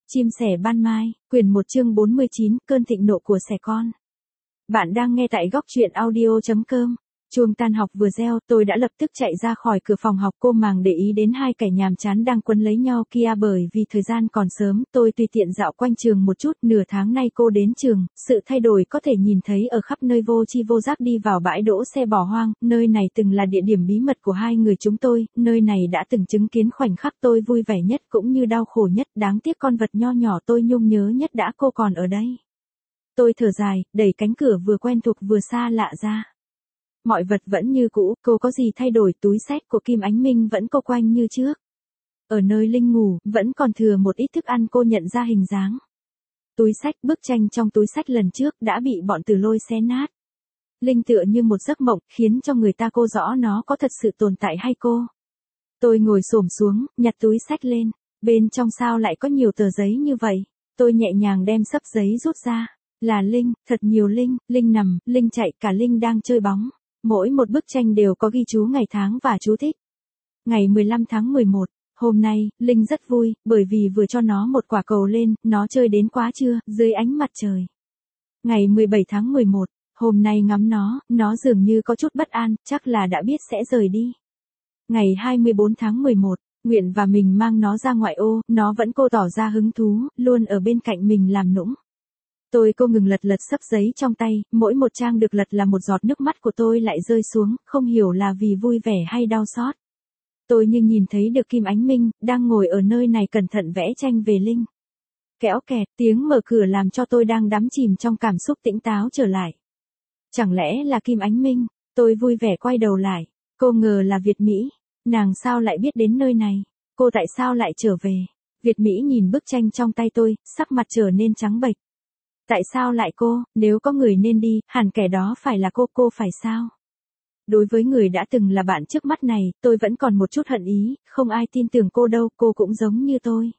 Chim sẻ ban mai, quyển 1 chương 49, cơn thịnh nộ của sẻ con. Bạn đang nghe tại góc truyện audio.com. Chuông tan học vừa reo, tôi đã lập tức chạy ra khỏi cửa phòng học. Cô màng để ý đến hai kẻ nhàm chán đang quấn lấy nhau kia. Bởi vì thời gian còn sớm, tôi tùy tiện dạo quanh trường một chút. Nửa tháng nay cô đến trường, sự thay đổi có thể nhìn thấy ở khắp nơi. Vô tri vô giác đi vào bãi đỗ xe bỏ hoang. Nơi này từng là địa điểm bí mật của hai người chúng tôi. Nơi này đã từng chứng kiến khoảnh khắc tôi vui vẻ nhất cũng như đau khổ nhất. Đáng tiếc con vật nho nhỏ tôi nhung nhớ nhất đã cô còn ở đây. Tôi thở dài, đẩy cánh cửa vừa quen thuộc vừa xa lạ ra. Mọi vật vẫn như cũ, cô có gì thay đổi? Túi xách của Kim Ánh Minh vẫn cô quanh như trước. Ở nơi Linh ngủ, vẫn còn thừa một ít thức ăn. Cô nhận ra hình dáng túi xách, bức tranh trong túi xách lần trước đã bị bọn Tử Lôi xé nát. Linh tựa như một giấc mộng, khiến cho người ta cô rõ nó có thật sự tồn tại hay cô. Tôi ngồi xổm xuống, nhặt túi xách lên. Bên trong sao lại có nhiều tờ giấy như vậy? Tôi nhẹ nhàng đem xấp giấy rút ra. Là Linh, thật nhiều Linh. Linh nằm, Linh chạy, cả Linh đang chơi bóng. Mỗi một bức tranh đều có ghi chú ngày tháng và chú thích. Ngày 15 tháng 11, hôm nay, Linh rất vui, bởi vì vừa cho nó một quả cầu lên, nó chơi đến quá trưa, dưới ánh mặt trời. Ngày 17 tháng 11, hôm nay ngắm nó dường như có chút bất an, chắc là đã biết sẽ rời đi. Ngày 24 tháng 11, Nguyện và mình mang nó ra ngoại ô, nó vẫn cô tỏ ra hứng thú, luôn ở bên cạnh mình làm nũng. Cô ngừng lật xấp giấy trong tay, mỗi một trang được lật là một giọt nước mắt của tôi lại rơi xuống, không hiểu là vì vui vẻ hay đau xót. Tôi như nhìn thấy được Kim Ánh Minh, đang ngồi ở nơi này cẩn thận vẽ tranh về Linh. Kéo kẹt, tiếng mở cửa làm cho tôi đang đắm chìm trong cảm xúc tỉnh táo trở lại. Chẳng lẽ là Kim Ánh Minh? Tôi vui vẻ quay đầu lại, cô ngờ là Việt Mỹ. Nàng sao lại biết đến nơi này? Cô tại sao lại trở về? Việt Mỹ nhìn bức tranh trong tay tôi, sắc mặt trở nên trắng bệch. Tại sao lại cô? Nếu có người nên đi, hẳn kẻ đó phải là cô phải sao? Đối với người đã từng là bạn trước mắt này, tôi vẫn còn một chút hận ý, không ai tin tưởng cô đâu, cô cũng giống như tôi.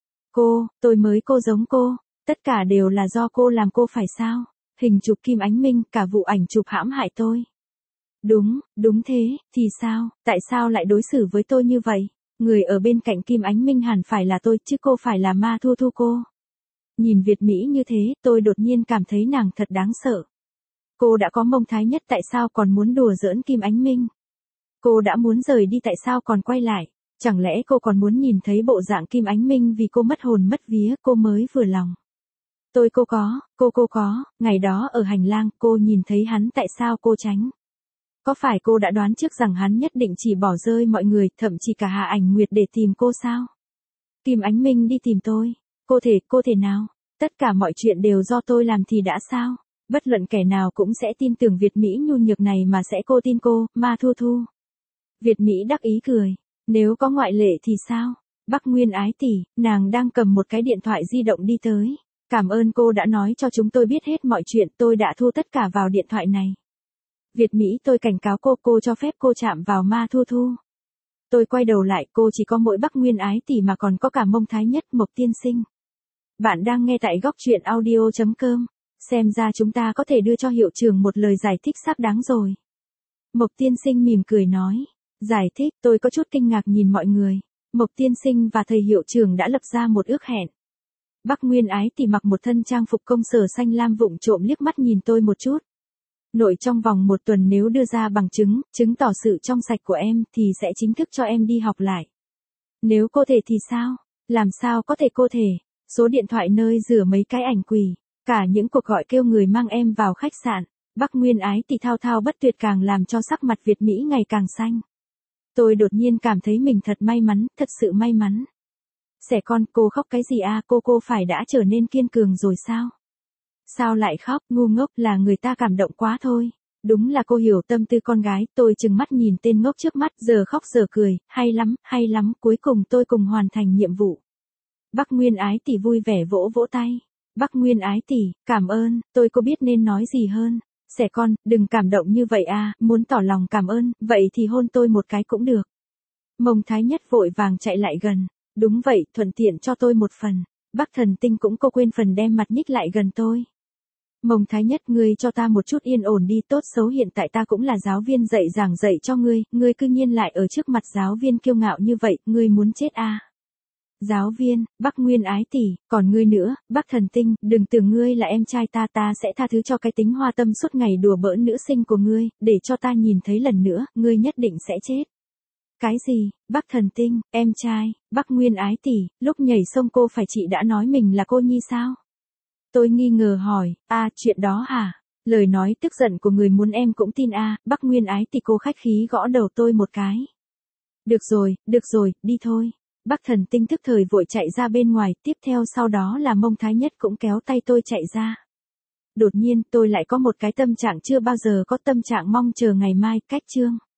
Cô giống cô, tất cả đều là do cô làm cô phải sao? Hình chụp Kim Ánh Minh, cả vụ ảnh chụp hãm hại tôi. Đúng thế, thì sao, tại sao lại đối xử với tôi như vậy? Người ở bên cạnh Kim Ánh Minh hẳn phải là tôi, chứ cô phải là Ma Thu Thu cô. Nhìn Việt Mỹ như thế, tôi đột nhiên cảm thấy nàng thật đáng sợ. Cô đã có mông thái nhất tại sao còn muốn đùa giỡn Kim Ánh Minh? Cô đã muốn rời đi tại sao còn quay lại? Chẳng lẽ cô còn muốn nhìn thấy bộ dạng Kim Ánh Minh vì cô mất hồn mất vía, cô mới vừa lòng. Cô có, ngày đó ở hành lang, cô nhìn thấy hắn tại sao cô tránh? Có phải cô đã đoán trước rằng hắn nhất định chỉ bỏ rơi mọi người, thậm chí cả Hà Ảnh Nguyệt để tìm cô sao? Kim Ánh Minh đi tìm tôi. Cô thể nào? Tất cả mọi chuyện đều do tôi làm thì đã sao? Bất luận kẻ nào cũng sẽ tin tưởng Việt Mỹ nhu nhược này mà sẽ cô tin cô, Ma Thu Thu. Việt Mỹ đắc ý cười. Nếu có ngoại lệ thì sao? Bắc Nguyên ái tỷ, nàng đang cầm một cái điện thoại di động đi tới. Cảm ơn cô đã nói cho chúng tôi biết hết mọi chuyện, tôi đã thu tất cả vào điện thoại này. Việt Mỹ tôi cảnh cáo cô cho phép cô chạm vào Ma Thu Thu. Tôi quay đầu lại, cô chỉ có mỗi Bắc Nguyên ái tỷ mà còn có cả mông thái nhất, Mộc tiên sinh. Bạn đang nghe tại góc truyện audio.com. Xem ra chúng ta có thể đưa cho hiệu trưởng một lời giải thích xác đáng rồi. Mộc tiên sinh mỉm cười nói. Giải thích, tôi có chút kinh ngạc nhìn mọi người. Mộc tiên sinh và thầy hiệu trưởng đã lập ra một ước hẹn. Bắc Nguyên ái tỷ mặc một thân trang phục công sở xanh lam vụng trộm liếc mắt nhìn tôi một chút. Nội trong vòng 1 tuần nếu đưa ra bằng chứng tỏ sự trong sạch của em thì sẽ chính thức cho em đi học lại. Nếu cô thể thì sao? Làm sao có thể cô thể? Số điện thoại nơi rửa mấy cái ảnh quỷ. Cả những cuộc gọi kêu người mang em vào khách sạn. Bắc Nguyên ái tỷ thao thao bất tuyệt càng làm cho sắc mặt Việt Mỹ ngày càng xanh. Tôi đột nhiên cảm thấy mình thật may mắn, thật sự may mắn. Sẻ con, cô khóc cái gì à? Cô phải đã trở nên kiên cường rồi sao? Sao lại khóc? Ngu ngốc, là người ta cảm động quá thôi. Đúng là cô hiểu tâm tư con gái. Tôi trừng mắt nhìn tên ngốc trước mắt, giờ khóc giờ cười. Hay lắm, cuối cùng tôi cùng hoàn thành nhiệm vụ. Bắc Nguyên ái tỷ vui vẻ vỗ tay. Bắc Nguyên ái tỷ, cảm ơn, tôi có biết nên nói gì hơn. Sẻ con, đừng cảm động như vậy à, muốn tỏ lòng cảm ơn, vậy thì hôn tôi một cái cũng được. Mông thái nhất vội vàng chạy lại gần. Đúng vậy, thuận tiện cho tôi một phần. Bắc Thần Tinh cũng cô quên phần đem mặt nhích lại gần tôi. Mông thái nhất, ngươi cho ta một chút yên ổn đi, tốt xấu hiện tại ta cũng là giáo viên giảng dạy cho ngươi cư nhiên lại ở trước mặt giáo viên kiêu ngạo như vậy, ngươi muốn chết à? Giáo viên, Bắc Nguyên ái tỷ, còn ngươi nữa, Bắc Thần Tinh, đừng tưởng ngươi là em trai ta sẽ tha thứ cho cái tính hoa tâm suốt ngày đùa bỡn nữ sinh của ngươi, để cho ta nhìn thấy lần nữa, ngươi nhất định sẽ chết. Cái gì, Bắc Thần Tinh, em trai, Bắc Nguyên ái tỷ, lúc nhảy sông cô phải chị đã nói mình là cô nhi sao? Tôi nghi ngờ hỏi, chuyện đó hả? Lời nói tức giận của người muốn em cũng tin Bắc Nguyên ái tỷ cô khách khí gõ đầu tôi một cái. Được rồi, đi thôi. Bắc Thần Tinh tức thời vội chạy ra bên ngoài, tiếp theo sau đó là Mông Thái Nhất cũng kéo tay tôi chạy ra. Đột nhiên tôi lại có một cái tâm trạng chưa bao giờ có, tâm trạng mong chờ ngày mai, cách chương.